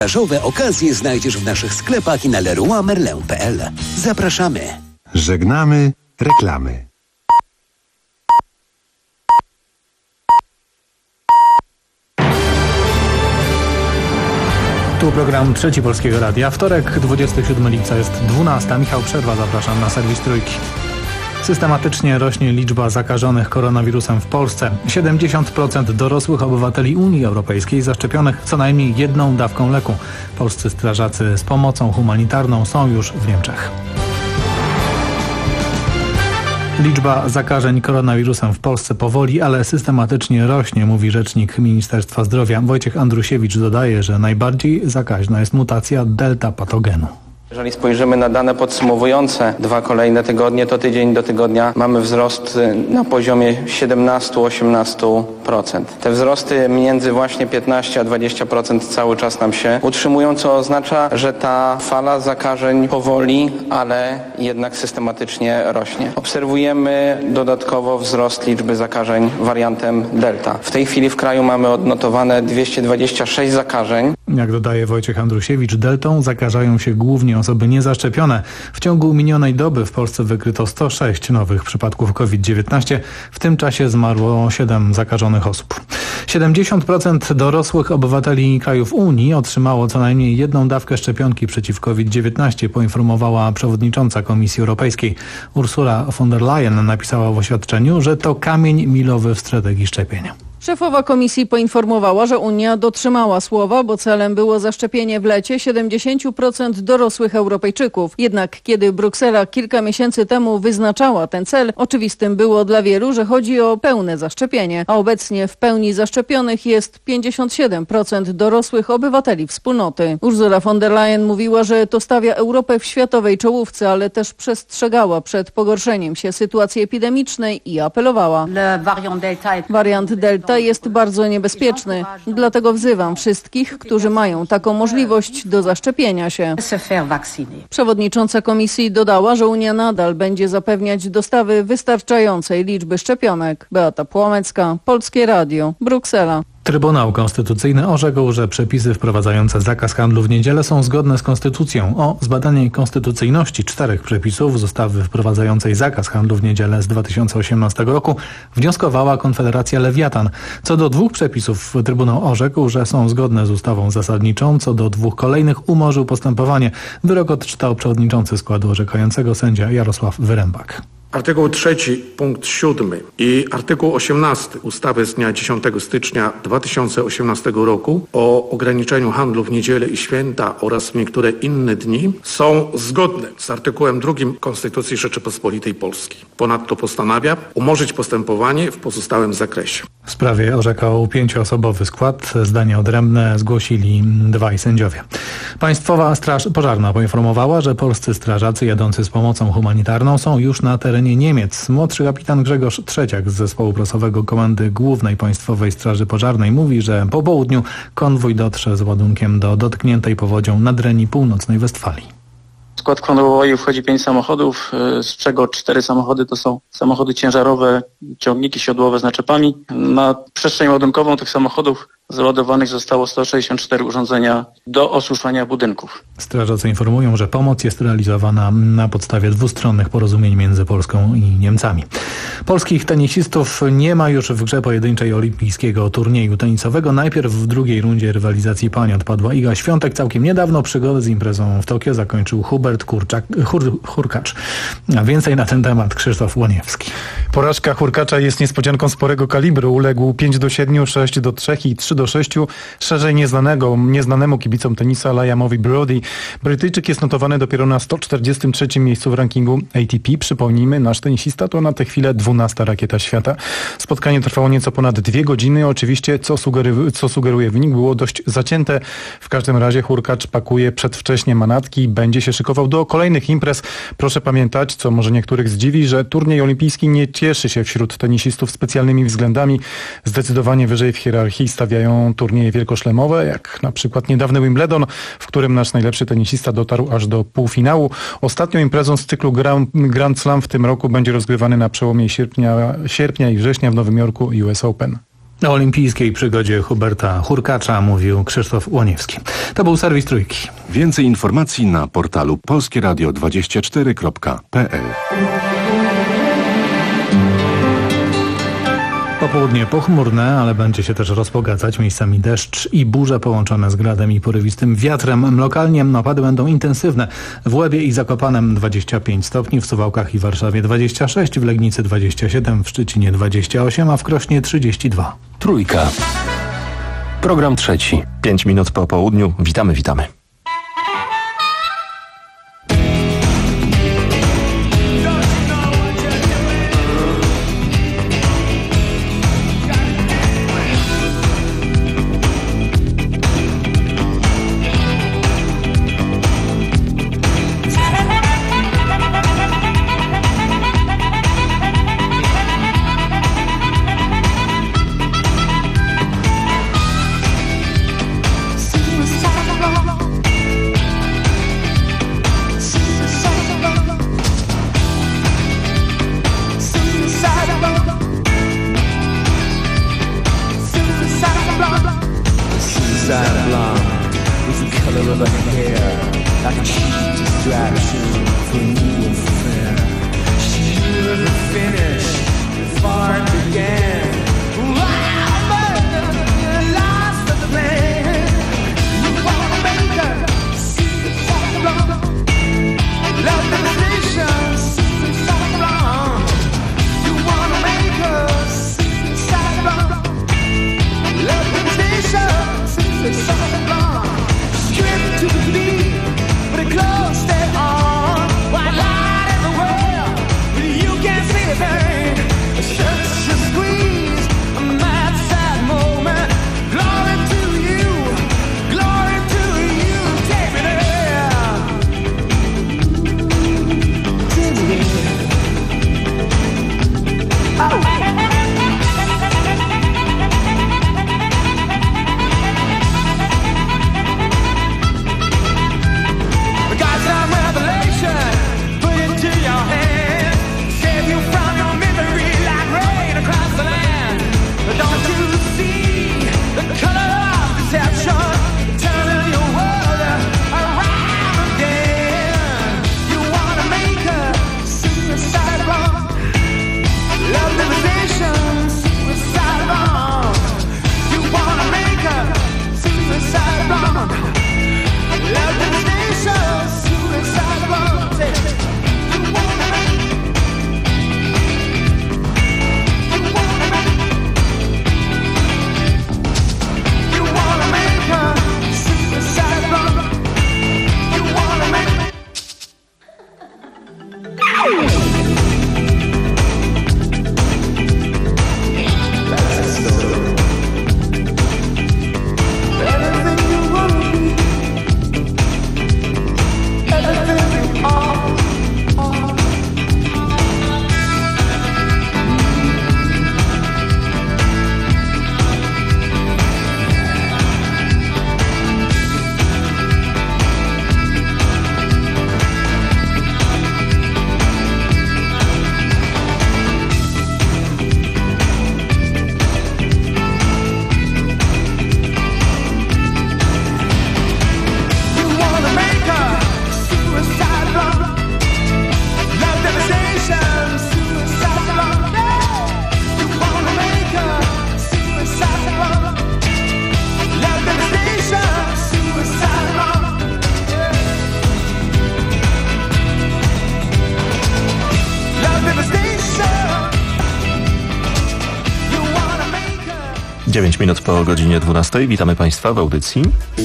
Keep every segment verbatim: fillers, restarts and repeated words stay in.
Sprzedażowe okazje znajdziesz w naszych sklepach i na leroy merlin kropka p l. Zapraszamy. Żegnamy reklamy. Tu program Trzeci Polskiego Radia. Wtorek, dwudziestego siódmego lipca, jest dwunasta. Michał Przerwa, zapraszam na serwis Trójki. Systematycznie rośnie liczba zakażonych koronawirusem w Polsce. siedemdziesiąt procent dorosłych obywateli Unii Europejskiej zaszczepionych co najmniej jedną dawką leku. Polscy strażacy z pomocą humanitarną są już w Niemczech. Liczba zakażeń koronawirusem w Polsce powoli, ale systematycznie rośnie, mówi rzecznik Ministerstwa Zdrowia. Wojciech Andrusiewicz dodaje, że najbardziej zakaźna jest mutacja delta patogenu. Jeżeli spojrzymy na dane podsumowujące dwa kolejne tygodnie, to tydzień do tygodnia mamy wzrost na poziomie siedemnaście do osiemnastu procent. Te wzrosty między właśnie piętnaście a dwadzieścia procent cały czas nam się utrzymują, co oznacza, że ta fala zakażeń powoli, ale jednak systematycznie rośnie. Obserwujemy dodatkowo wzrost liczby zakażeń wariantem delta. W tej chwili w kraju mamy odnotowane dwieście dwadzieścia sześć zakażeń. Jak dodaje Wojciech Andrusiewicz, deltą zakażają się głównie osoby niezaszczepione. W ciągu minionej doby w Polsce wykryto sto sześć nowych przypadków COVID dziewiętnaście. W tym czasie zmarło siedem zakażonych osób. siedemdziesiąt procent dorosłych obywateli krajów Unii otrzymało co najmniej jedną dawkę szczepionki przeciw COVID dziewiętnaście, poinformowała przewodnicząca Komisji Europejskiej. Ursula von der Leyen napisała w oświadczeniu, że to kamień milowy w strategii szczepień. Szefowa komisji poinformowała, że Unia dotrzymała słowa, bo celem było zaszczepienie w lecie siedemdziesiąt procent dorosłych Europejczyków. Jednak kiedy Bruksela kilka miesięcy temu wyznaczała ten cel, oczywistym było dla wielu, że chodzi o pełne zaszczepienie, a obecnie w pełni zaszczepionych jest pięćdziesiąt siedem procent dorosłych obywateli wspólnoty. Ursula von der Leyen mówiła, że to stawia Europę w światowej czołówce, ale też przestrzegała przed pogorszeniem się sytuacji epidemicznej i apelowała. Wariant Delta jest bardzo niebezpieczny. Dlatego wzywam wszystkich, którzy mają taką możliwość do zaszczepienia się. Przewodnicząca komisji dodała, że Unia nadal będzie zapewniać dostawy wystarczającej liczby szczepionek. Beata Płomecka, Polskie Radio, Bruksela. Trybunał Konstytucyjny orzekł, że przepisy wprowadzające zakaz handlu w niedzielę są zgodne z konstytucją. O zbadanie konstytucyjności czterech przepisów z ustawy wprowadzającej zakaz handlu w niedzielę z dwa tysiące osiemnastego roku wnioskowała Konfederacja Lewiatan. Co do dwóch przepisów Trybunał orzekł, że są zgodne z ustawą zasadniczą. Co do dwóch kolejnych umorzył postępowanie. Wyrok odczytał przewodniczący składu orzekającego sędzia Jarosław Wyrembak. Artykuł trzeci, punkt siódmy i artykuł osiemnasty ustawy z dnia dziesiątego stycznia dwa tysiące osiemnastego roku o ograniczeniu handlu w niedzielę i święta oraz w niektóre inne dni są zgodne z artykułem drugim Konstytucji Rzeczypospolitej Polskiej. Ponadto postanawia umorzyć postępowanie w pozostałym zakresie. W sprawie orzekał pięcioosobowy skład. Zdanie odrębne zgłosili dwaj sędziowie. Państwowa Straż Pożarna poinformowała, że polscy strażacy jadący z pomocą humanitarną są już na terenie Niemiec. Młodszy kapitan Grzegorz Trzeciak z zespołu prasowego Komendy Głównej Państwowej Straży Pożarnej mówi, że po południu konwój dotrze z ładunkiem do dotkniętej powodzią Nadrenii Północnej Westfalii. W skład konwoju wchodzi pięć samochodów, z czego cztery samochody to są samochody ciężarowe, ciągniki siodłowe z naczepami. Na przestrzeń ładunkową tych samochodów załadowanych zostało sto sześćdziesiąt cztery urządzenia do osuszania budynków. Strażacy informują, że pomoc jest realizowana na podstawie dwustronnych porozumień między Polską i Niemcami. Polskich tenisistów nie ma już w grze pojedynczej olimpijskiego turnieju tenisowego. Najpierw w drugiej rundzie rywalizacji pań odpadła Iga Świątek. Całkiem niedawno przygodę z imprezą w Tokio zakończył Hubert Hurczak, Hur, Hurkacz. A więcej na ten temat Krzysztof Łoniewski. Porażka Hurkacza jest niespodzianką sporego kalibru. Uległ pięć do siedmiu, sześć do trzech i trzy do sześciu szerzej nieznanego, nieznanemu kibicom tenisa Liamowi Brody. Brytyjczyk jest notowany dopiero na sto czterdziestym trzecim miejscu w rankingu A T P. Przypomnijmy, nasz tenisista to na tę chwilę dwunasta rakieta świata. Spotkanie trwało nieco ponad dwie godziny. Oczywiście, co, sugery, co sugeruje wynik, było dość zacięte. W każdym razie Hurkacz pakuje przedwcześnie manatki i będzie się szykował do kolejnych imprez. Proszę pamiętać, co może niektórych zdziwi, że turniej olimpijski nie cieszy się wśród tenisistów specjalnymi względami. Zdecydowanie wyżej w hierarchii stawiają turnieje wielkoszlemowe, jak na przykład niedawny Wimbledon, w którym nasz najlepszy tenisista dotarł aż do półfinału. Ostatnią imprezą z cyklu Grand Slam w tym roku będzie rozgrywany na przełomie sierpnia, sierpnia i września w Nowym Jorku U S Open. O olimpijskiej przygodzie Huberta Hurkacza mówił Krzysztof Łoniewski. To był serwis Trójki. Więcej informacji na portalu polskie radio dwadzieścia cztery kropka p l. Popołudnie pochmurne, ale będzie się też rozpogadzać. Miejscami deszcz i burze połączone z gradem i porywistym wiatrem. Lokalnie opady będą intensywne. W Łebie i Zakopanem dwadzieścia pięć stopni, w Suwałkach i Warszawie dwadzieścia sześć, w Legnicy dwadzieścia siedem, w Szczecinie dwadzieścia osiem, a w Krośnie trzydzieści dwa. Trójka. Program trzeci. Pięć minut po południu. Witamy, witamy. dziewięć minut po godzinie dwunastej. Witamy Państwa w audycji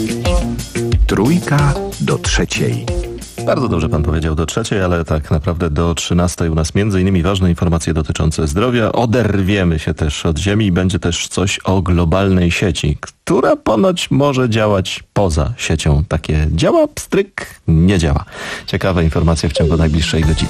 Trójka do trzeciej. Bardzo dobrze Pan powiedział, do trzeciej, ale tak naprawdę do trzynastej u nas między innymi ważne informacje dotyczące zdrowia. Oderwiemy się też od Ziemi i będzie też coś o globalnej sieci, która ponoć może działać poza siecią. Takie działa, pstryk, nie działa. Ciekawe informacje w ciągu najbliższej godziny.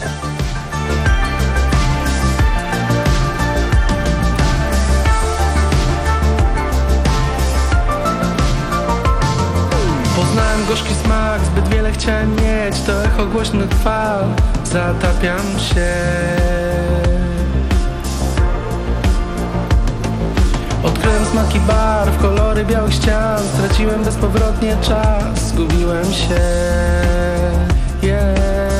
Gorzki smak, zbyt wiele chciałem mieć, to echo głośnych fal, zatapiam się. Odkryłem smaki barw, kolory białych ścian. Straciłem bezpowrotnie czas, zgubiłem się, yeah.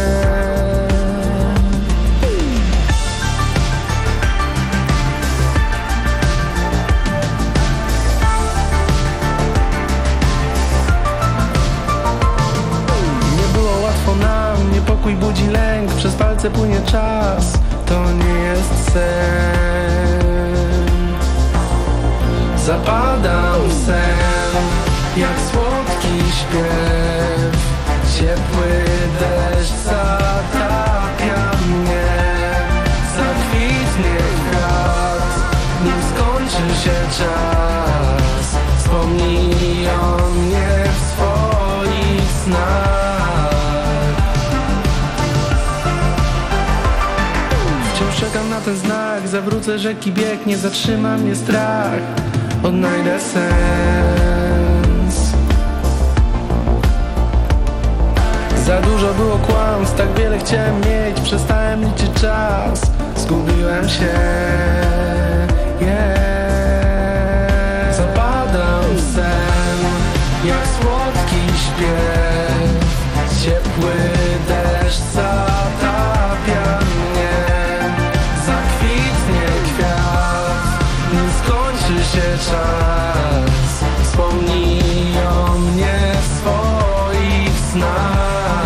Nie było łatwo nam, niepokój budzi lęk. Przez palce płynie czas, to nie jest sen. Zapadam w sen, jak słodki śpiew. Ciepły deszcz zatapia mnie. Zakwitnie kwiat, nim skończy się czas. Wspomnij o mnie w swoich snach. Wciąż czekam na ten znak. Zawrócę rzeki bieg, nie zatrzyma mnie strach. Odnajdę sens. Za dużo było kłamstw, tak wiele chciałem mieć. Przestałem liczyć czas, zgubiłem się, yeah. Zapadam w sen, jak słodki śpiew. Ciepły deszcz zatapia mnie. Zakwitnie kwiat, nim skończy się czas. Wspomnij o mnie w swoich snach.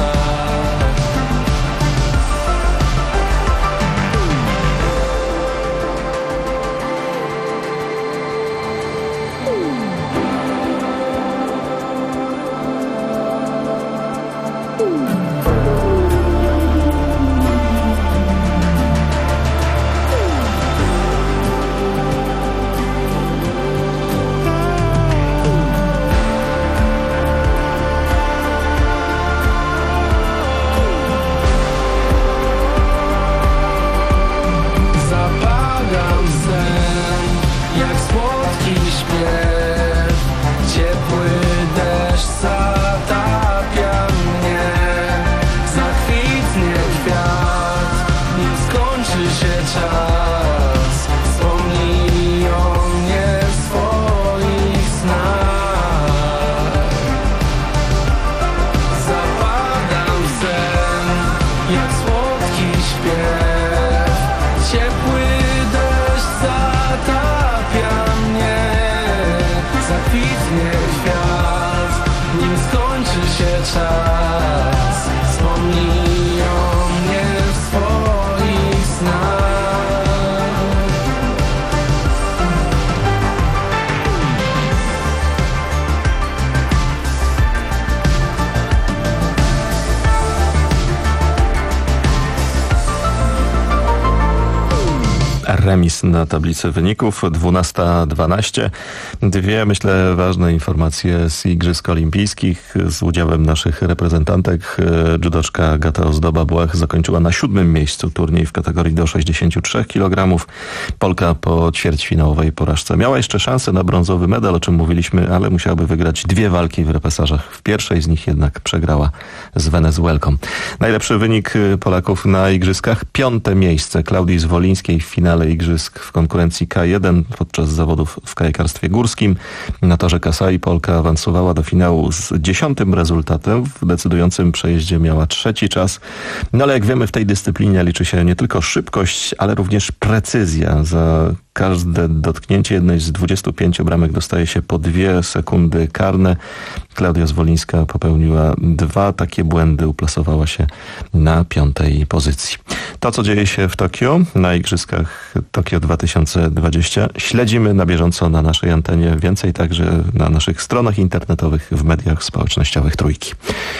Remis na tablicy wyników, dwunasta dwanaście. Dwie, myślę, ważne informacje z Igrzysk Olimpijskich z udziałem naszych reprezentantek. Judoczka Agata Ozdoba-Błach zakończyła na siódmym miejscu turniej w kategorii do sześćdziesięciu trzech kilogramów. Polka po ćwierćfinałowej porażce miała jeszcze szansę na brązowy medal, o czym mówiliśmy, ale musiałaby wygrać dwie walki w repesażach. W pierwszej z nich jednak przegrała z Wenezuelką. Najlepszy wynik Polaków na Igrzyskach, piąte miejsce Klaudii Zwolińskiej w finale Igrzysk w konkurencji K jeden podczas zawodów w kajakarstwie górskim. Na torze Kasai Polka awansowała do finału z dziesiątym rezultatem. W decydującym przejeździe miała trzeci czas. No ale jak wiemy, w tej dyscyplinie liczy się nie tylko szybkość, ale również precyzja. Za każde dotknięcie jednej z dwudziestu pięciu bramek dostaje się po dwie sekundy karne. Klaudia Zwolińska popełniła dwa takie błędy, uplasowała się na piątej pozycji. To, co dzieje się w Tokio, na Igrzyskach Tokio dwa tysiące dwadzieścia, śledzimy na bieżąco na naszej antenie. Więcej także na naszych stronach internetowych, w mediach społecznościowych Trójki.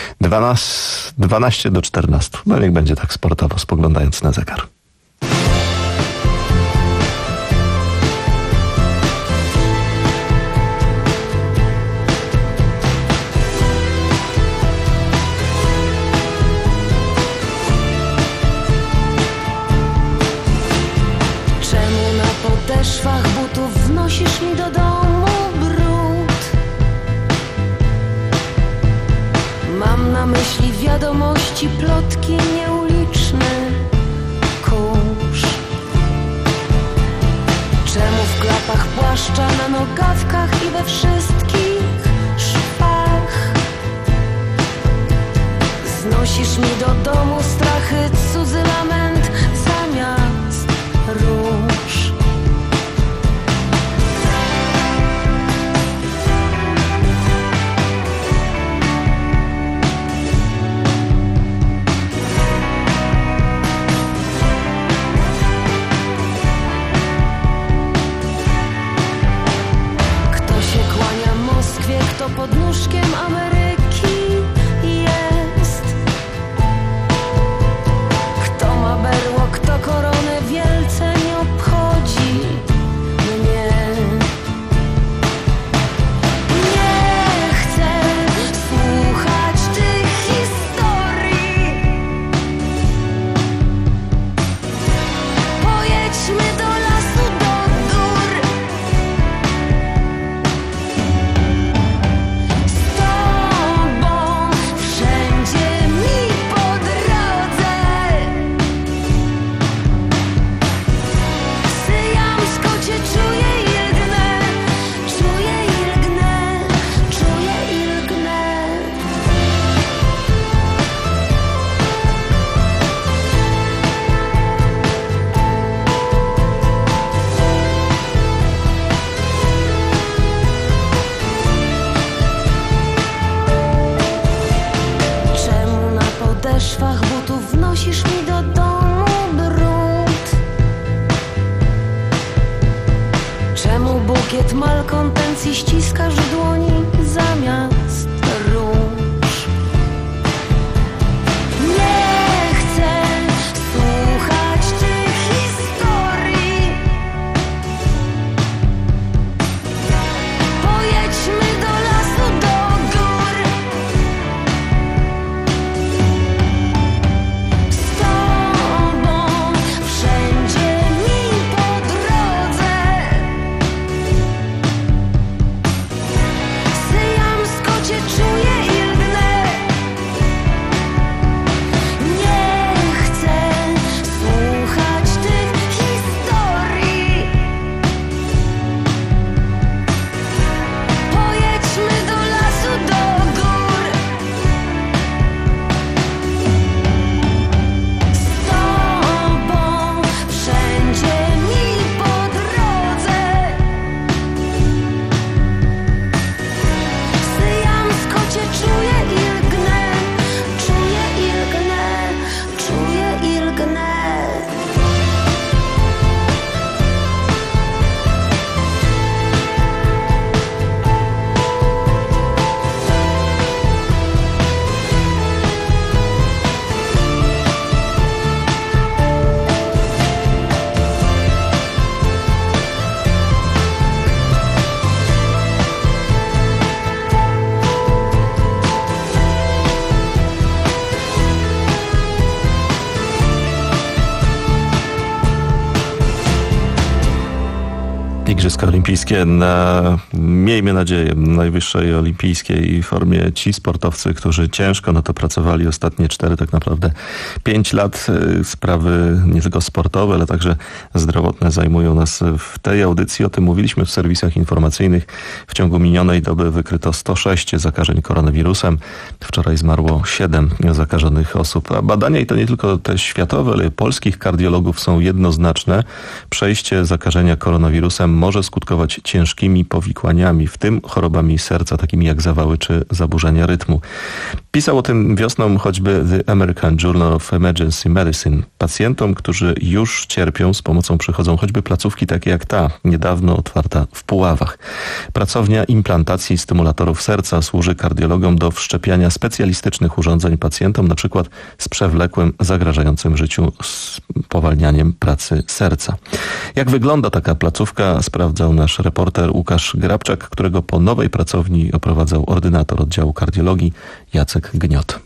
dwanaście do czternastu. No niech będzie tak sportowo, spoglądając na zegar. Szwach butów wnosisz mi do domu brud. Mam na myśli wiadomości, plotki nieuliczne, kurz. Czemu w klasie zapach płaszcza na nogawkach i we wszystkich szwach. Znosisz mi do domu strachy, cudzy lament zamiast róż. Kto pod nóżkiem Ameryki jest? Kto ma berło, kto koronę, wielce nie obchodzi mnie. Nie chcę słuchać tych historii. Pojedźmy do lasu, do gór. W szwach butów wnosisz mi do domu brud? Czemu bukiet malkontencji ściskasz w dłoni zamiast róż? Nie chcę słuchać tych historii. Pojedźmy do lasu, do gór. Igrzyska Olimpijskie na, miejmy nadzieję, najwyższej olimpijskiej formie. Ci sportowcy, którzy ciężko na to pracowali ostatnie cztery, tak naprawdę pięć lat, sprawy nie tylko sportowe, ale także zdrowotne zajmują nas w tej audycji. O tym mówiliśmy w serwisach informacyjnych. W ciągu minionej doby wykryto sto sześć zakażeń koronawirusem. Wczoraj zmarło siedem zakażonych osób. A badania, i to nie tylko te światowe, ale polskich kardiologów, są jednoznaczne. Przejście zakażenia koronawirusem może skutkować ciężkimi powikłaniami, w tym chorobami serca, takimi jak zawały czy zaburzenia rytmu. Pisał o tym wiosną choćby The American Journal of Emergency Medicine. Pacjentom, którzy już cierpią, z pomocą przychodzą choćby placówki takie jak ta, niedawno otwarta w Puławach. Pracownia implantacji stymulatorów serca służy kardiologom do wszczepiania specjalistycznych urządzeń pacjentom, na przykład z przewlekłym, zagrażającym życiu spowalnianiem pracy serca. Jak wygląda taka placówka, sprawdzał nasz reporter Łukasz Grabczak, którego po nowej pracowni oprowadzał ordynator oddziału kardiologii Jacek Gniot.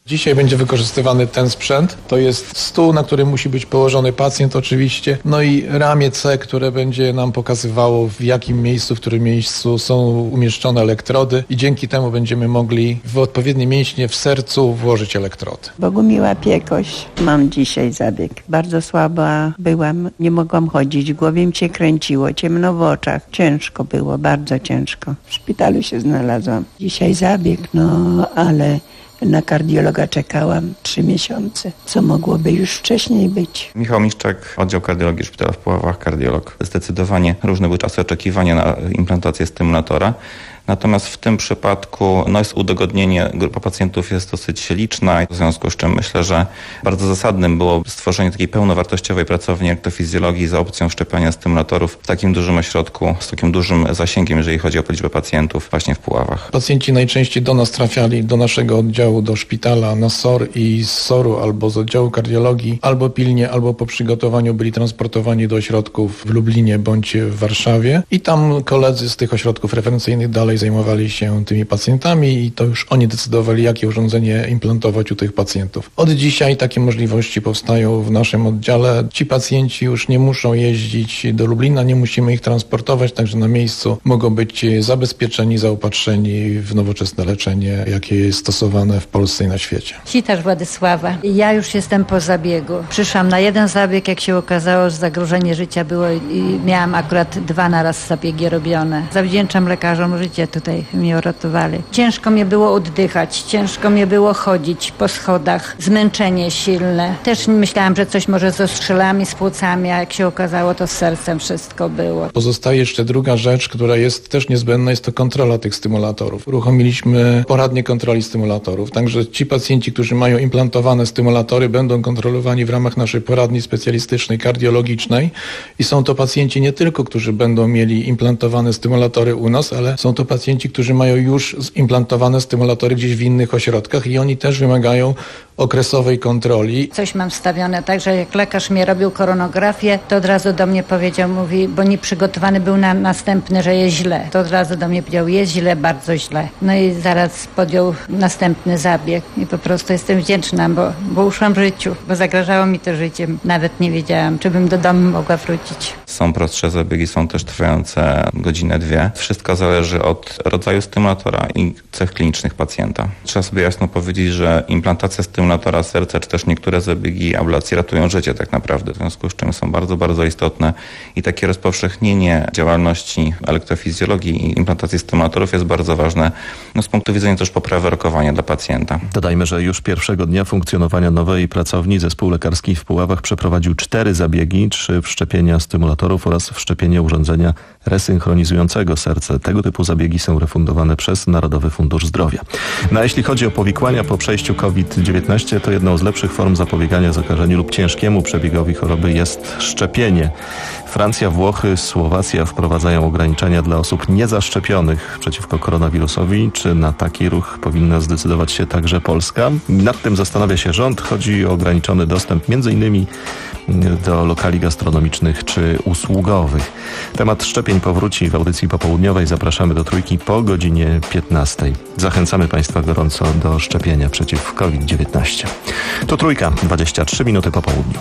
Dzisiaj będzie wykorzystywany ten sprzęt. To jest stół, na którym musi być położony pacjent oczywiście, no i ramię C, które będzie nam pokazywało, w jakim miejscu, w którym miejscu są umieszczone elektrody i dzięki temu będziemy mogli w odpowiednie mięśnie w sercu włożyć elektrody. Bogumiła Piekoś. Mam dzisiaj zabieg. Bardzo słaba byłam, nie mogłam chodzić, w głowie mi się kręciło, ciemno w oczach. Ciężko było, bardzo ciężko. W szpitalu się znalazłam. Dzisiaj zabieg, no ale na kardiologa czekałam trzy miesiące, co mogłoby już wcześniej być. Michał Miszczak, oddział kardiologii Szpitala w Puławach, kardiolog. Zdecydowanie różne były czasy oczekiwania na implantację stymulatora. Natomiast w tym przypadku no jest udogodnienie, grupa pacjentów jest dosyć liczna, w związku z czym myślę, że bardzo zasadnym było stworzenie takiej pełnowartościowej pracowni elektrofizjologii za opcją szczepiania stymulatorów w takim dużym ośrodku, z takim dużym zasięgiem, jeżeli chodzi o liczbę pacjentów właśnie w Puławach. Pacjenci najczęściej do nas trafiali, do naszego oddziału, do szpitala na S O R i z S O R-u albo z oddziału kardiologii, albo pilnie, albo po przygotowaniu byli transportowani do ośrodków w Lublinie bądź w Warszawie i tam koledzy z tych ośrodków referencyjnych dalej zajmowali się tymi pacjentami i to już oni decydowali, jakie urządzenie implantować u tych pacjentów. Od dzisiaj takie możliwości powstają w naszym oddziale. Ci pacjenci już nie muszą jeździć do Lublina, nie musimy ich transportować, także na miejscu mogą być zabezpieczeni, zaopatrzeni w nowoczesne leczenie, jakie jest stosowane w Polsce i na świecie. Sitarz Władysława. Ja już jestem po zabiegu. Przyszłam na jeden zabieg, jak się okazało, że zagrożenie życia było i miałam akurat dwa naraz zabiegi robione. Zawdzięczam lekarzom życie. Tutaj mnie uratowali. Ciężko mnie było oddychać, ciężko mnie było chodzić po schodach, zmęczenie silne. Też myślałam, że coś może z ostrzelami, z płucami, a jak się okazało, to z sercem wszystko było. Pozostaje jeszcze druga rzecz, która jest też niezbędna, jest to kontrola tych stymulatorów. Uruchomiliśmy poradnie kontroli stymulatorów, także ci pacjenci, którzy mają implantowane stymulatory, będą kontrolowani w ramach naszej poradni specjalistycznej, kardiologicznej i są to pacjenci nie tylko, którzy będą mieli implantowane stymulatory u nas, ale są to pacjenci, którzy mają już zimplantowane stymulatory gdzieś w innych ośrodkach i oni też wymagają okresowej kontroli. Coś mam wstawione, także jak lekarz mnie robił koronografię, to od razu do mnie powiedział, mówi, bo nie przygotowany był na następny, że jest źle. To od razu do mnie powiedział, jest źle, bardzo źle. No i zaraz podjął następny zabieg i po prostu jestem wdzięczna, bo, bo uszłam w życiu, bo zagrażało mi to życie. Nawet nie wiedziałam, czy bym do domu mogła wrócić. Są prostsze zabiegi, są też trwające godzinę, dwie. Wszystko zależy od rodzaju stymulatora i cech klinicznych pacjenta. Trzeba sobie jasno powiedzieć, że implantacja stymulatora serca, czy też niektóre zabiegi ablacji ratują życie tak naprawdę, w związku z czym są bardzo, bardzo istotne i takie rozpowszechnienie działalności elektrofizjologii i implantacji stymulatorów jest bardzo ważne no, z punktu widzenia też poprawy rokowania dla pacjenta. Dodajmy, że już pierwszego dnia funkcjonowania nowej pracowni zespół lekarski w Puławach przeprowadził cztery zabiegi, trzy wszczepienia stymulatorów oraz wszczepienie urządzenia resynchronizującego serce. Tego typu zabiegi są refundowane przez Narodowy Fundusz Zdrowia. No a jeśli chodzi o powikłania po przejściu COVID dziewiętnaście, to jedną z lepszych form zapobiegania zakażeniu lub ciężkiemu przebiegowi choroby jest szczepienie. Francja, Włochy, Słowacja wprowadzają ograniczenia dla osób niezaszczepionych przeciwko koronawirusowi. Czy na taki ruch powinna zdecydować się także Polska? Nad tym zastanawia się rząd. Chodzi o ograniczony dostęp między innymi do lokali gastronomicznych czy usługowych. Temat szczepień powróci w audycji popołudniowej. Zapraszamy do Trójki po godzinie piętnastej. Zachęcamy Państwa gorąco do szczepienia przeciw COVID dziewiętnaście. To Trójka, dwadzieścia trzy minuty po południu.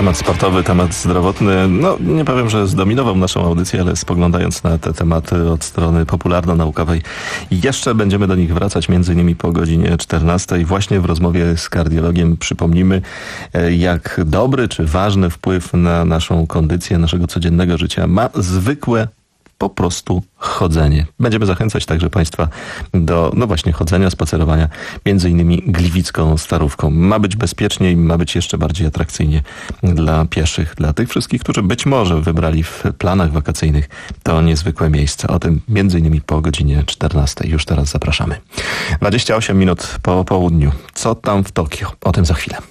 Temat sportowy, temat zdrowotny, no nie powiem, że zdominował naszą audycję, ale spoglądając na te tematy od strony popularno-naukowej, jeszcze będziemy do nich wracać, między innymi po godzinie czternastej. Właśnie w rozmowie z kardiologiem przypomnimy, jak dobry czy ważny wpływ na naszą kondycję, naszego codziennego życia ma zwykłe po prostu chodzenie. Będziemy zachęcać także Państwa do, no właśnie, chodzenia, spacerowania, między innymi Gliwicką Starówką. Ma być bezpieczniej, ma być jeszcze bardziej atrakcyjnie dla pieszych, dla tych wszystkich, którzy być może wybrali w planach wakacyjnych to niezwykłe miejsce. O tym między innymi po godzinie czternastej. Już teraz zapraszamy. dwadzieścia osiem minut po południu. Co tam w Tokio? O tym za chwilę.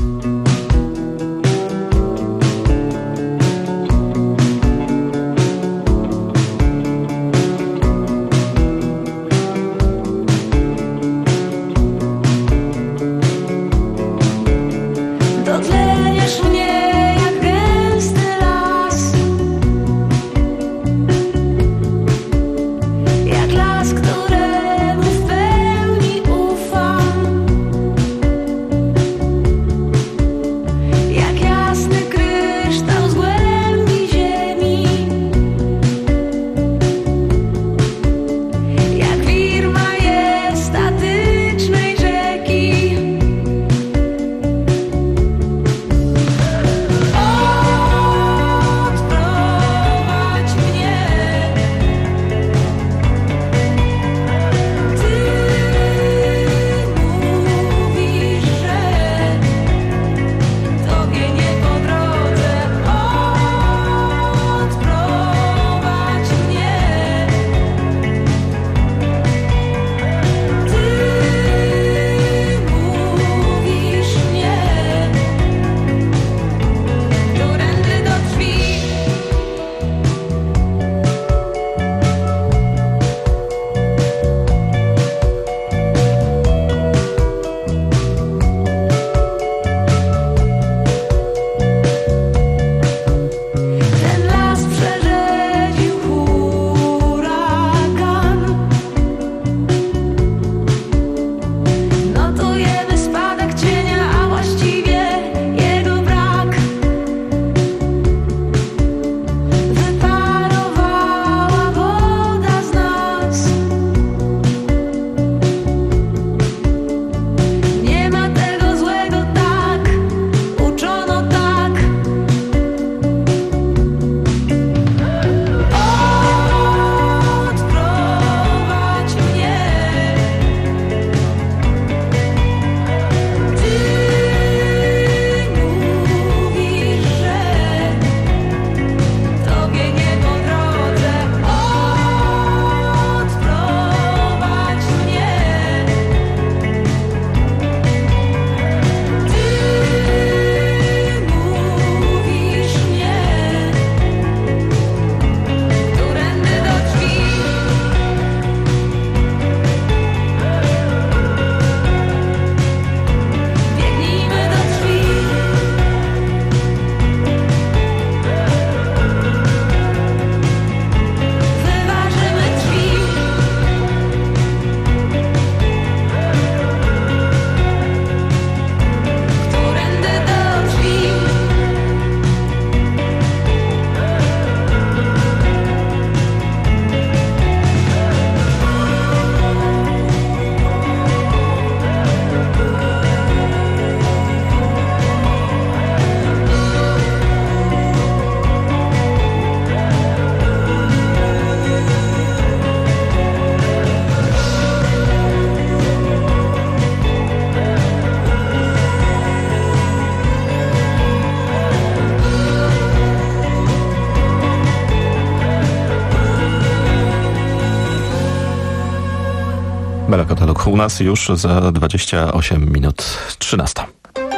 Katalog u nas już za dwadzieścia osiem minut trzynasta.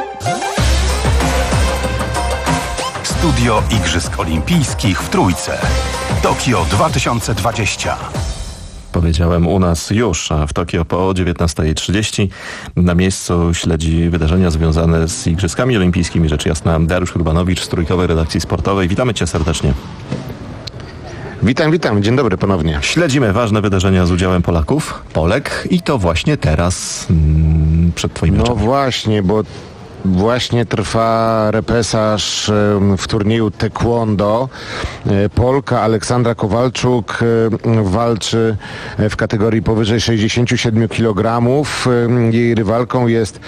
Studio Igrzysk Olimpijskich w Trójce. Tokio dwa tysiące dwadzieścia. Powiedziałem u nas już, a w Tokio po dziewiętnasta trzydzieści. Na miejscu śledzi wydarzenia związane z Igrzyskami Olimpijskimi. Rzecz jasna, Dariusz Urbanowicz z Trójkowej Redakcji Sportowej. Witamy Cię serdecznie. Witam, witam. Dzień dobry ponownie. Śledzimy ważne wydarzenia z udziałem Polaków, Polek i to właśnie teraz mm, przed Twoim No oczami. właśnie, bo Właśnie trwa repesaż w turnieju taekwondo. Polka Aleksandra Kowalczuk walczy w kategorii powyżej sześćdziesiąt siedem kilogramów. Jej rywalką jest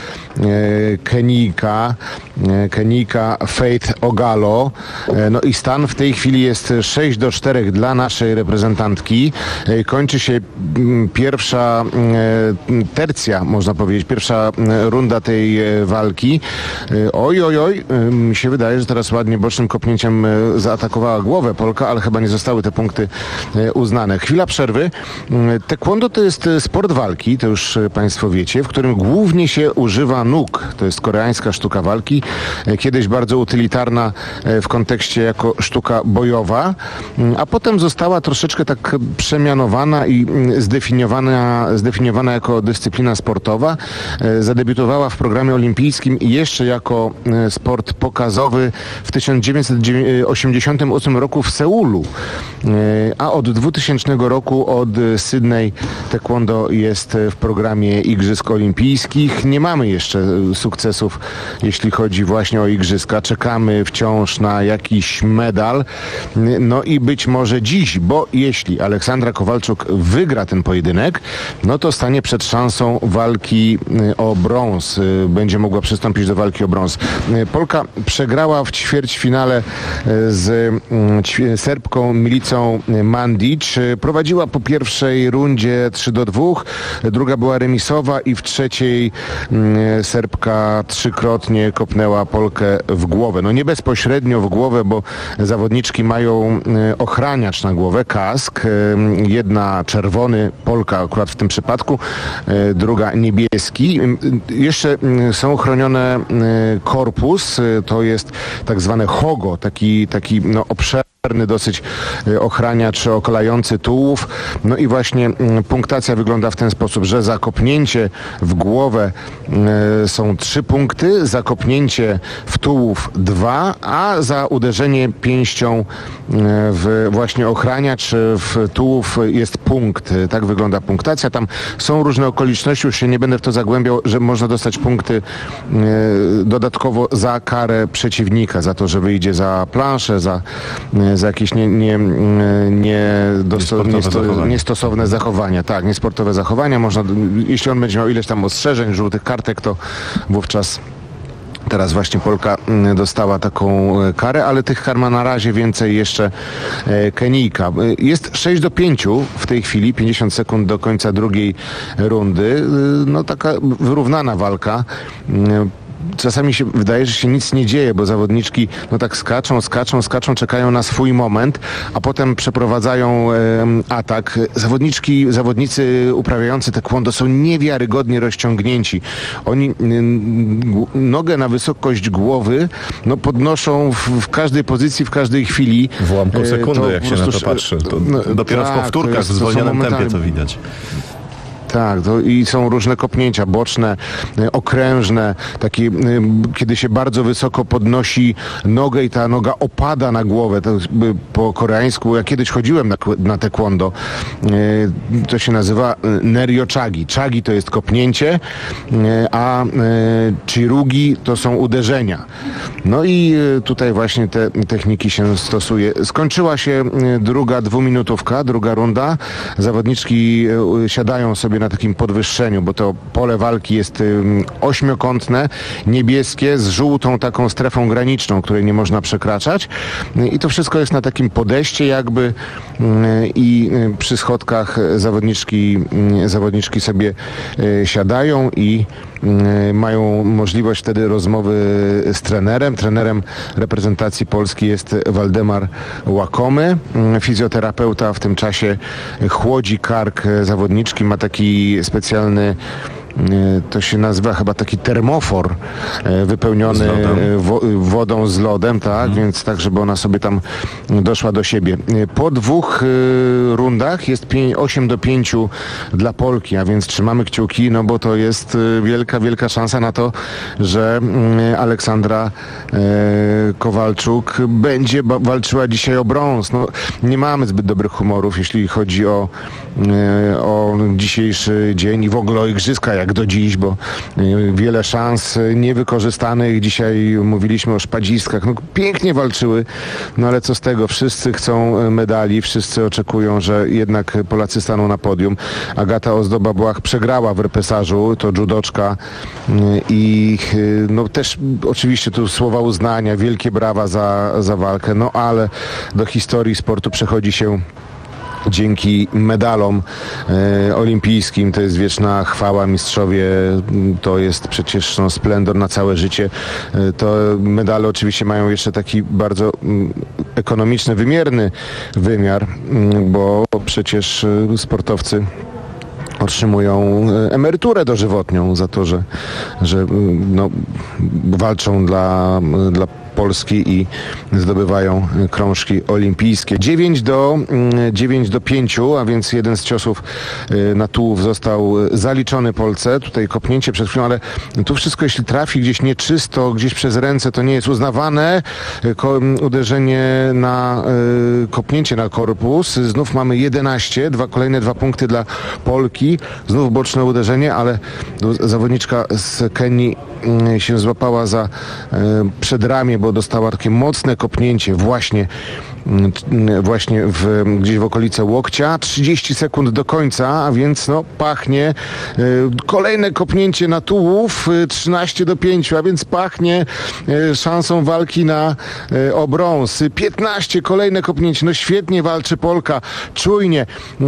Kenijka, Kenijka Faith Ogalo. No i stan w tej chwili jest sześć do czterech dla naszej reprezentantki. Kończy się pierwsza tercja, można powiedzieć, pierwsza runda tej walki. Oj, oj, oj, mi się wydaje, że teraz ładnie bocznym kopnięciem zaatakowała głowę Polka, ale chyba nie zostały te punkty uznane. Chwila przerwy. Taekwondo to jest sport walki, to już Państwo wiecie, w którym głównie się używa nóg. To jest koreańska sztuka walki, kiedyś bardzo utylitarna w kontekście jako sztuka bojowa, a potem została troszeczkę tak przemianowana i zdefiniowana, zdefiniowana jako dyscyplina sportowa. Zadebiutowała w programie olimpijskim jeszcze jako sport pokazowy w tysiąc dziewięćset osiemdziesiątym ósmym roku w Seulu, a od dwutysięcznego roku od Sydney taekwondo jest w programie Igrzysk Olimpijskich. Nie mamy jeszcze sukcesów, jeśli chodzi właśnie o igrzyska. Czekamy wciąż na jakiś medal. No i być może dziś, bo jeśli Aleksandra Kowalczuk wygra ten pojedynek, no to stanie przed szansą walki o brąz. Będzie mogła przystąpić do walki o brąz. Polka przegrała w ćwierćfinale z Serbką Milicą Mandić. Prowadziła po pierwszej rundzie trzy do dwóch, druga była remisowa i w trzeciej Serbka trzykrotnie kopnęła Polkę w głowę. No nie bezpośrednio w głowę, bo zawodniczki mają ochraniacz na głowę, kask. Jedna czerwony, Polka akurat w tym przypadku, druga niebieski. Jeszcze są chronione korpus, to jest tak zwane hogo, taki, taki no, obszerny dosyć ochraniacz okalający tułów. No i właśnie punktacja wygląda w ten sposób, że za kopnięcie w głowę są trzy punkty, za kopnięcie w tułów dwa, a za uderzenie pięścią w właśnie ochraniacz w tułów jest punkt. Tak wygląda punktacja. Tam są różne okoliczności, już się nie będę w to zagłębiał, że można dostać punkty dodatkowo za karę przeciwnika, za to, że wyjdzie za planszę, za, za jakieś nie, nie, nie dosto, niesto, niestosowne zachowania. Tak, niesportowe zachowania. Można, jeśli on będzie miał ileś tam ostrzeżeń, żółtych kartek, to wówczas teraz właśnie Polka dostała taką karę, ale tych kar ma na razie więcej jeszcze Kenijka. Jest sześć do pięciu w tej chwili, pięćdziesiąt sekund do końca drugiej rundy. No taka wyrównana walka. Czasami się wydaje, że się nic nie dzieje, bo zawodniczki no tak skaczą, skaczą, skaczą, czekają na swój moment, a potem przeprowadzają e, atak. Zawodniczki, zawodnicy uprawiający taekwondo są niewiarygodnie rozciągnięci. Oni y, nogę na wysokość głowy no, podnoszą w, w każdej pozycji, w każdej chwili. W ułamku sekundy, to jak się na to patrzy. To no, dopiero tak, w powtórkach w zwolnionym tempie to widać. Tak, to i są różne kopnięcia boczne, okrężne, takie, kiedy się bardzo wysoko podnosi nogę i ta noga opada na głowę. To po koreańsku, ja kiedyś chodziłem na, na taekwondo, to się nazywa neryo-chagi. Chagi to jest kopnięcie, a chirugi to są uderzenia. No i tutaj właśnie te techniki się stosuje. Skończyła się druga dwuminutówka, druga runda. Zawodniczki siadają sobie na takim podwyższeniu, bo to pole walki jest ośmiokątne, niebieskie, z żółtą taką strefą graniczną, której nie można przekraczać. I to wszystko jest na takim podejście jakby i przy schodkach zawodniczki, zawodniczki sobie siadają i mają możliwość wtedy rozmowy z trenerem. Trenerem reprezentacji Polski jest Waldemar Łakomy. Fizjoterapeuta w tym czasie chłodzi kark zawodniczki, ma taki specjalny, to się nazywa chyba taki termofor wypełniony wo wodą z lodem, tak, hmm. więc tak, żeby ona sobie tam doszła do siebie. Po dwóch rundach jest osiem do pięciu dla Polki, a więc trzymamy kciuki, no bo to jest wielka, wielka szansa na to, że Aleksandra Kowalczuk będzie walczyła dzisiaj o brąz. No, nie mamy zbyt dobrych humorów, jeśli chodzi o, o dzisiejszy dzień i w ogóle o igrzyska, jak jak do dziś, bo wiele szans niewykorzystanych. Dzisiaj mówiliśmy o szpadziskach. No, pięknie walczyły, no ale co z tego? Wszyscy chcą medali, wszyscy oczekują, że jednak Polacy staną na podium. Agata Ozdoba-Błach przegrała w repesażu, to judoczka i no też oczywiście tu słowa uznania, wielkie brawa za, za walkę, no ale do historii sportu przechodzi się dzięki medalom e, olimpijskim. To jest wieczna chwała, mistrzowie, to jest przecież no, splendor na całe życie. E, to medale oczywiście mają jeszcze taki bardzo m, ekonomiczny, wymierny wymiar, m, bo przecież e, sportowcy otrzymują emeryturę dożywotnią za to, że, że no, walczą dla, dla Polski i zdobywają krążki olimpijskie. dziewięć do pięciu, a więc jeden z ciosów na tułów został zaliczony Polce. Tutaj kopnięcie przed chwilą, ale tu wszystko, jeśli trafi gdzieś nieczysto, gdzieś przez ręce, to nie jest uznawane. Ko- uderzenie na y, kopnięcie na korpus. Znów mamy jedenaście, dwa, kolejne dwa punkty dla Polki. Znów boczne uderzenie, ale zawodniczka z Kenii y, się złapała za y, przedramię, bo dostała takie mocne kopnięcie właśnie właśnie w, gdzieś w okolice łokcia. trzydzieści sekund do końca, a więc no pachnie y, kolejne kopnięcie na tułów, y, trzynaście do pięciu, a więc pachnie y, szansą walki na y, o brąz. piętnaście, kolejne kopnięcie. No świetnie walczy Polka, czujnie. Y, y,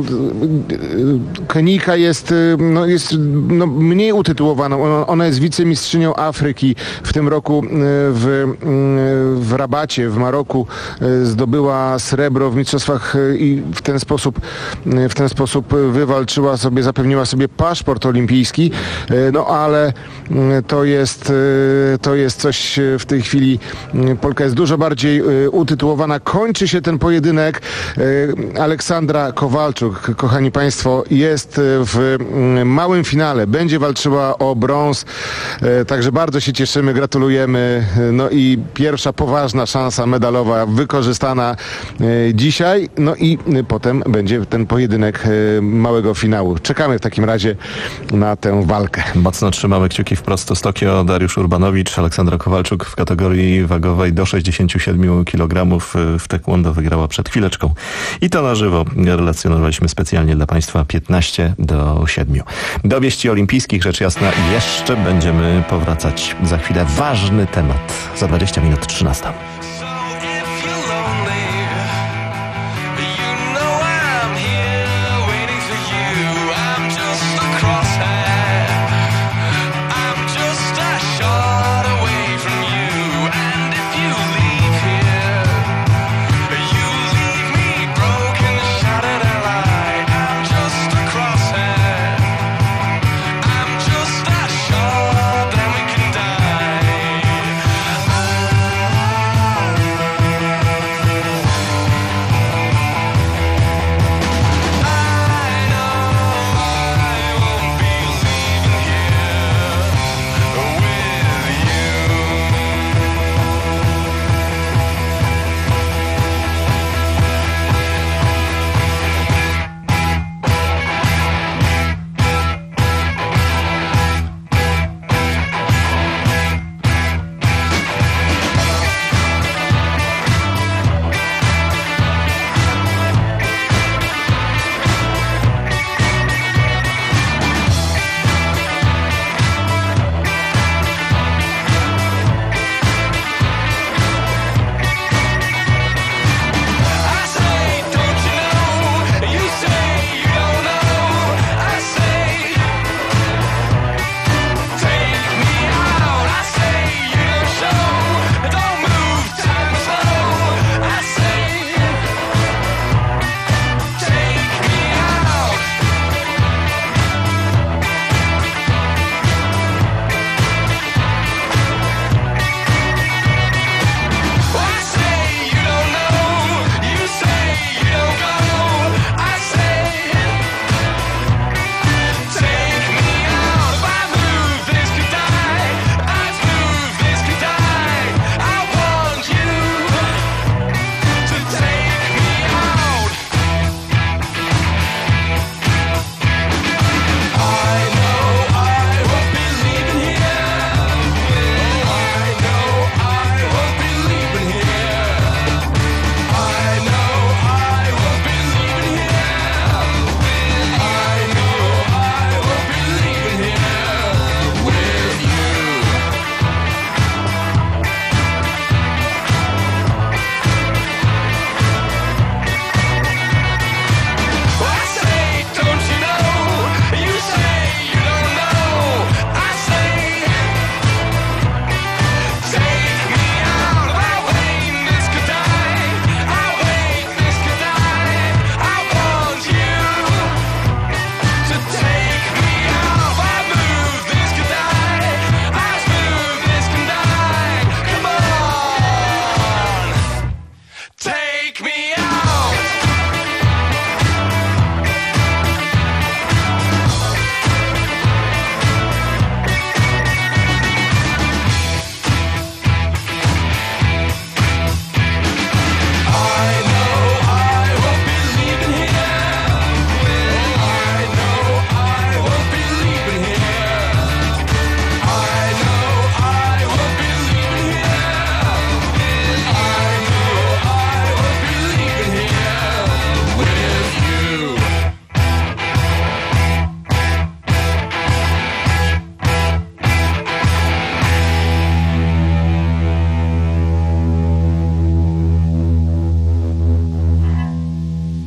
y, Kenijka jest, y, no, jest no, mniej utytułowana. Ona, ona jest wicemistrzynią Afryki. W tym roku y, w, y, w Rabacie, w Maroku y, zdobyła srebro w mistrzostwach i w ten sposób w ten sposób wywalczyła sobie, zapewniła sobie paszport olimpijski, no ale to jest to jest coś w tej chwili. Polka jest dużo bardziej utytułowana. Kończy się ten pojedynek. Aleksandra Kowalczuk, kochani Państwo, jest w małym finale. Będzie walczyła o brąz, także bardzo się cieszymy, gratulujemy. No i pierwsza poważna szansa medalowa wykorzystana dzisiaj, no i potem będzie ten pojedynek małego finału. Czekamy w takim razie na tę walkę. Mocno trzymamy kciuki wprost z Tokio. Dariusz Urbanowicz, Aleksandra Kowalczuk w kategorii wagowej do sześćdziesięciu siedmiu kilogramów w taekwondo wygrała przed chwileczką. I to na żywo relacjonowaliśmy specjalnie dla Państwa piętnaście do siedmiu. Do wieści olimpijskich rzecz jasna jeszcze będziemy powracać. Za chwilę ważny temat. Za dwadzieścia minut trzynasta.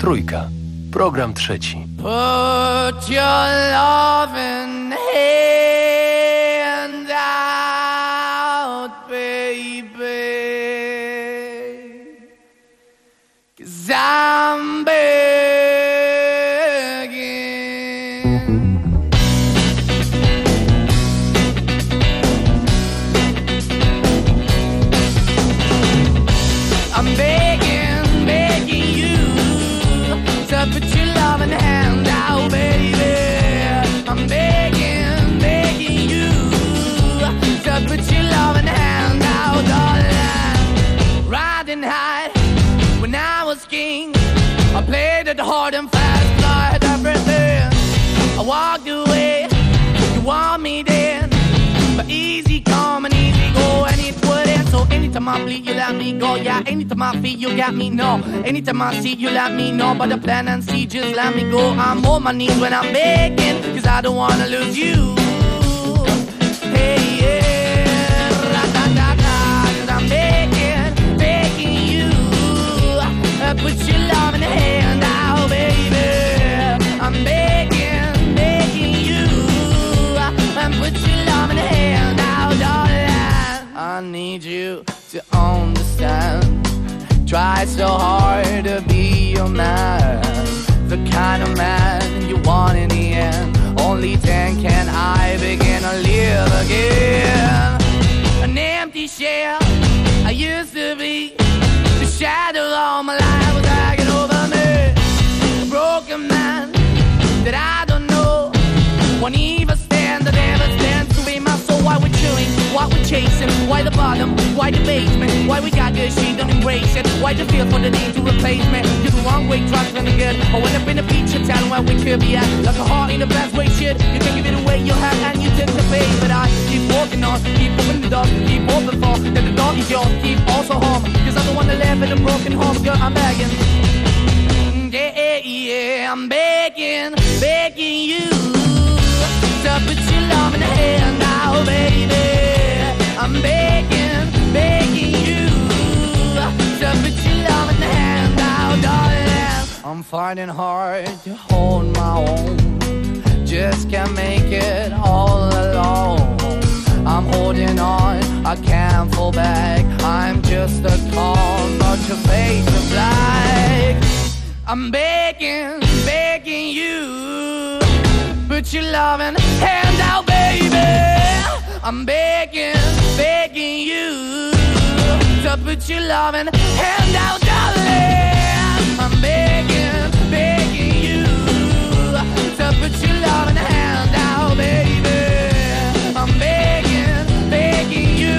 Trójka. Program trzeci. Put your loving hand out, baby, 'cause I'm hard and fast, like everything. I walked away, you want me then, but easy come and easy go, and it wouldn't. So anytime I bleed, you let me go. Yeah, anytime I feel, you got me, no. Anytime I see, you let me know. But the plan and see, just let me go. I'm on my knees when I'm begging, 'cause I don't wanna lose you. Hey, yeah, ra-da-da-da, 'cause I'm begging, begging you. Uh, put your love in the hand out, baby. I'm begging, begging you. And put your love in the hand out, darling. I need you to understand. Try so hard to be your man, the kind of man you want in the end. Only then can I begin to live again. An empty shell I used to be. The shadow all my life was hanging over me. A broken man that I don't know. Won't even stand, that never stands to be my soul. Why we're chewing, why we're chasing, why the bottom, why the basement, why we got good, she don't embrace it. Why the feel for the need to replace me? You're the wrong way, trying to good. I went up in a feature town where we could be at. Like a heart in a best way, shit. You can give it away, you have, and you tend to pay. But I keep walking on, keep opening the door, keep open for. That the door is yours, keep also home. 'Cause I'm the one that live in a broken home, girl, I'm begging. Yeah, yeah, I'm begging, begging you to put your love in the hand now, baby. I'm begging, begging you to put your love in the hand now, darling. I'm finding hard to hold my own, just can't make it all alone. I'm holding on, I can't fall back. I'm just a call, but your face is black. I'm begging, begging you, put your loving hand out, baby. I'm begging, begging you to put your loving hand out, darling. I'm begging, begging you to put your loving hand out, baby. I'm begging, begging you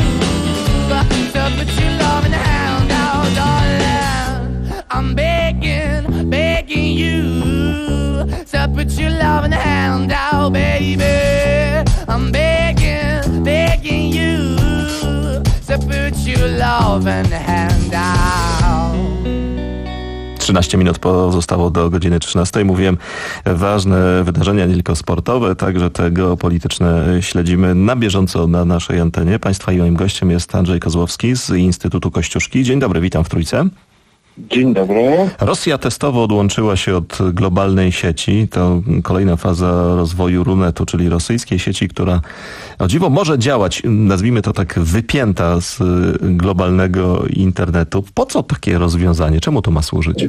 to put your loving hand out, darling. I'm begging, begging you to put your loving hand out, baby. I'm begging, begging you to put your loving hand out. trzynaście minut pozostało do godziny trzynastej. Mówiłem, ważne wydarzenia, nie tylko sportowe, także te geopolityczne śledzimy na bieżąco na naszej antenie. Państwa i moim gościem jest Andrzej Kozłowski z Instytutu Kościuszki. Dzień dobry, witam w Trójce. Dzień dobry. Rosja testowo odłączyła się od globalnej sieci. To kolejna faza rozwoju Runetu, czyli rosyjskiej sieci, która o dziwo może działać, nazwijmy to tak, wypięta z globalnego internetu. Po co takie rozwiązanie? Czemu to ma służyć?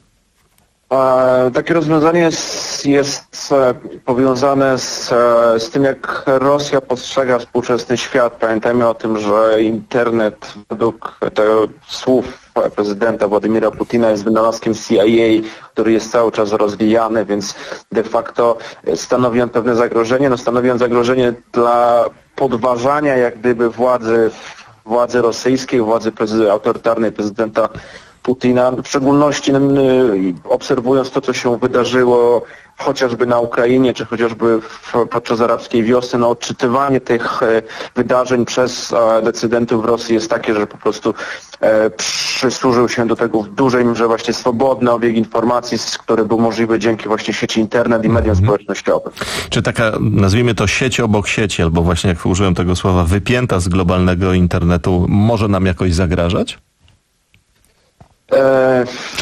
E, takie rozwiązanie jest, jest powiązane z, z tym, jak Rosja postrzega współczesny świat. Pamiętajmy o tym, że internet według tego słów prezydenta Władimira Putina jest wynalazkiem C I A, który jest cały czas rozwijany, więc de facto stanowi on pewne zagrożenie. No, stanowi on zagrożenie dla podważania jak gdyby władzy, władzy rosyjskiej, władzy prezy- autorytarnej prezydenta Putina, w szczególności obserwując to, co się wydarzyło chociażby na Ukrainie, czy chociażby w, podczas arabskiej wiosny, no odczytywanie tych e, wydarzeń przez e, decydentów Rosji jest takie, że po prostu e, przysłużył się do tego w dużej mierze właśnie swobodny obieg informacji, który był możliwy dzięki właśnie sieci internet i mediom mm-hmm. społecznościowym. Czy taka, nazwijmy to sieć obok sieci, albo właśnie jak użyłem tego słowa, wypięta z globalnego internetu, może nam jakoś zagrażać? E,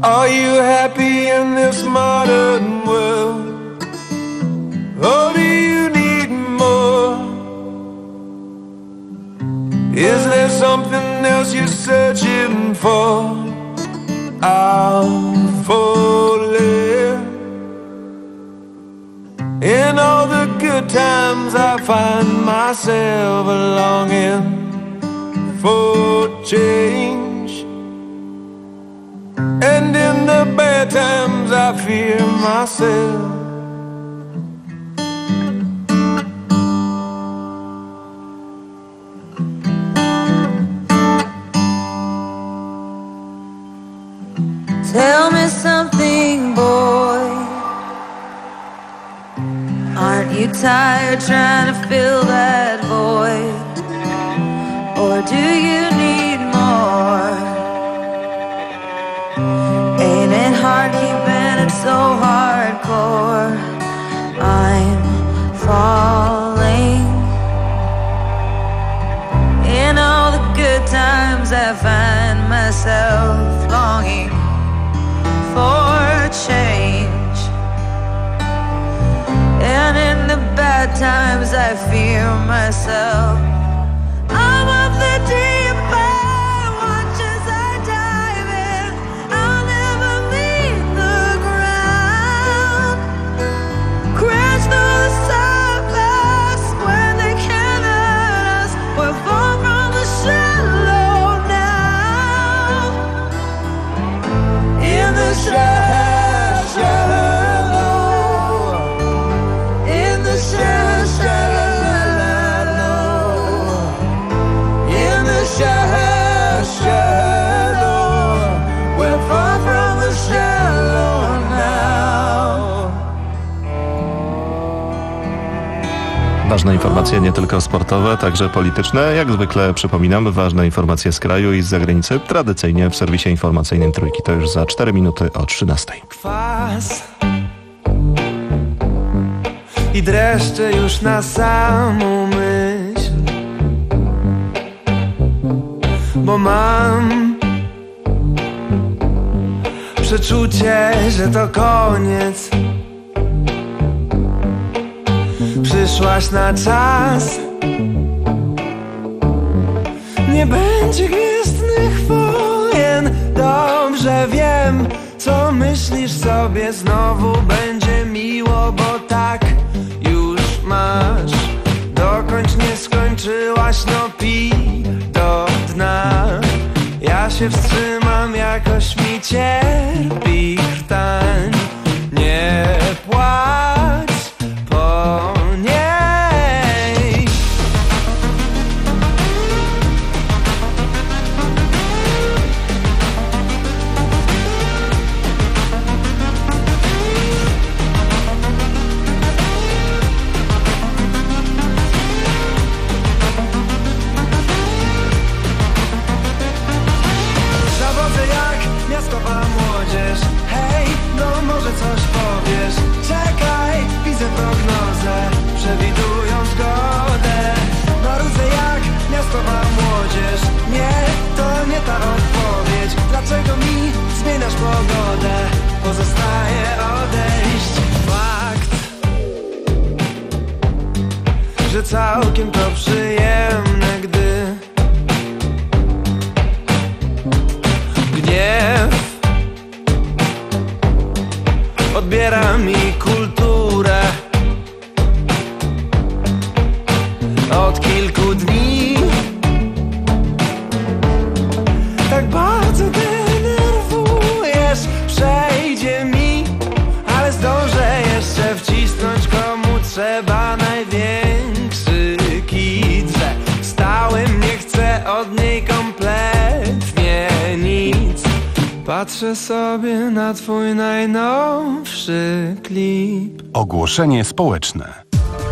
Are you happy in this modern world? Or do you need more? Is there something else you're searching for? I'm falling. In all the good times I find myself longing for change. And in the bad times I fear myself. Tell me something, boy. Aren't you tired trying to fill that void? Or do you need more? Ain't it hard keeping it so hardcore? I'm falling. In all the good times I find myself longing for change. And in the bad times I fear myself. I'm up the deep end, watch as I dive in. I'll never meet the ground. Crash through the surface when they can't hurt us. We're far from the shallow now. In the shallow, shallow. In the shallow, shallow. In the shallow, shallow. We're far from the shallow now. Ważne informacje nie tylko sportowe, także polityczne. Jak zwykle przypominam, ważne informacje z kraju i z zagranicy. Tradycyjnie w serwisie informacyjnym Trójki. To już za cztery minuty o trzynastej. Kwas i dreszcze już na samą myśl, bo mam przeczucie, że to koniec. Przyszłaś na czas. Nie będzie gwiezdnych wojen. Dobrze wiem, co myślisz sobie. Znowu będzie miło, bo tak już masz. Dokończ, nie skończyłaś, no pij do dna. Ja się wstrzymam, jakoś mi cierpi krtań. Nie płacz po niej. Zawodzę jak miastowa młodzież. Hej, no może coś powiesz. Czekaj, widzę prognozę, przewidują zgodę. Marudzę jak miastowa młodzież. Nie, to nie ta odpowiedź. Dlaczego mi zmieniasz pogodę? Pozostaje odejść. Fakt, że całkiem to przyjemne, gdy gniew odbiera mi kulturę. Od kilku dni tak bardzo denerwujesz. Przejdzie mi, ale zdążę jeszcze wcisnąć komu trzeba największy kit, że stałem, nie chcę od niej kompletnie nic. Patrzę sobie na twój najnowszy klip. Ogłoszenie społeczne.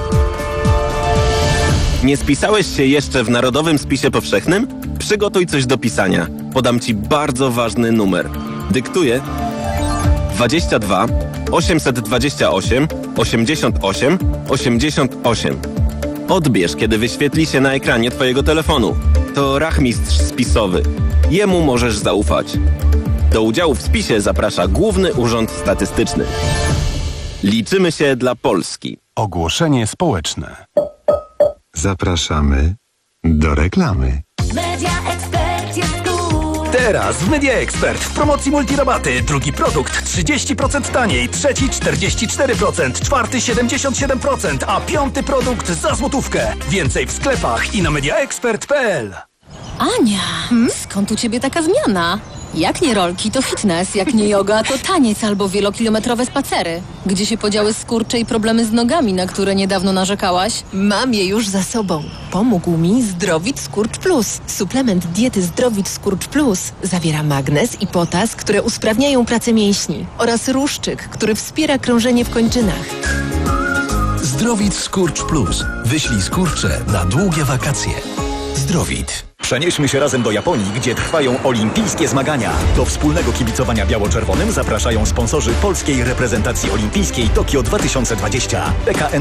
Nie spisałeś się jeszcze w Narodowym Spisie Powszechnym? Przygotuj coś do pisania. Podam ci bardzo ważny numer. Dyktuję dwadzieścia dwa osiemset dwadzieścia osiem osiemdziesiąt osiem osiemdziesiąt osiem. Odbierz, kiedy wyświetli się na ekranie twojego telefonu. To rachmistrz spisowy. Jemu możesz zaufać. Do udziału w spisie zaprasza Główny Urząd Statystyczny. Liczymy się dla Polski. Ogłoszenie społeczne. Zapraszamy do reklamy. Media Expert jest tu. Teraz w Media Expert w promocji multirabaty. Drugi produkt trzydzieści procent taniej, trzeci czterdzieści cztery procent, czwarty siedemdziesiąt siedem procent, a piąty produkt za złotówkę. Więcej w sklepach i na mediaexpert kropka p l. Ania, hmm? skąd u ciebie taka zmiana? Jak nie rolki, to fitness, jak nie yoga, to taniec albo wielokilometrowe spacery. Gdzie się podziały skurcze i problemy z nogami, na które niedawno narzekałaś? Mam je już za sobą. Pomógł mi Zdrowit Skurcz Plus. Suplement diety Zdrowit Skurcz Plus zawiera magnez i potas, które usprawniają pracę mięśni, oraz ruszczyk, który wspiera krążenie w kończynach. Zdrowit Skurcz Plus. Wyślij skurcze na długie wakacje. Zdrowit. Przenieśmy się razem do Japonii, gdzie trwają olimpijskie zmagania. Do wspólnego kibicowania biało-czerwonym zapraszają sponsorzy polskiej reprezentacji olimpijskiej Tokio dwa tysiące dwadzieścia. P K N